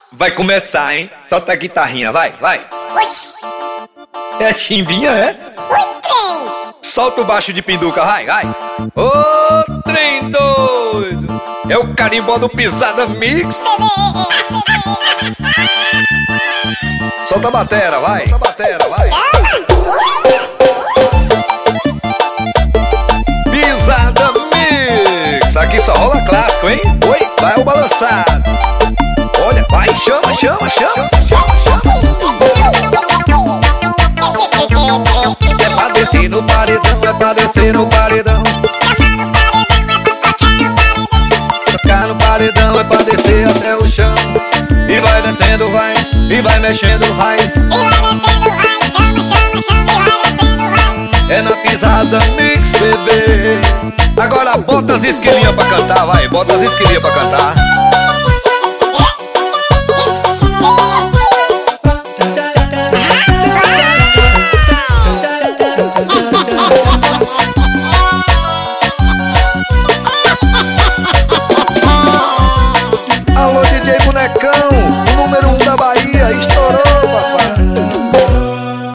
Vai começar, hein? Solta a guitarrinha, vai, vai. Oxi, É a chimbinha, é? oi trem. Solta o baixo de pinduca, vai, vai. Ô, trem doido. É o carimbó do Pisada Mix. Solta a batera, vai. Solta a batera, vai. Pisada Mix. Aqui só rola clássico, hein? Oi, vai o balançado. Olha, vai, chama, chama, chama, chama, chama. É pra descer no paredão, é pra descer no paredão. Tocar no paredão é pra descer até o chão. E vai descendo, vai, e vai mexendo, vai. É na Pisada Mix, bebê. Agora bota as esquilinhas pra cantar, vai, bota as esquilinhas pra cantar. Alô, DJ Bonecão,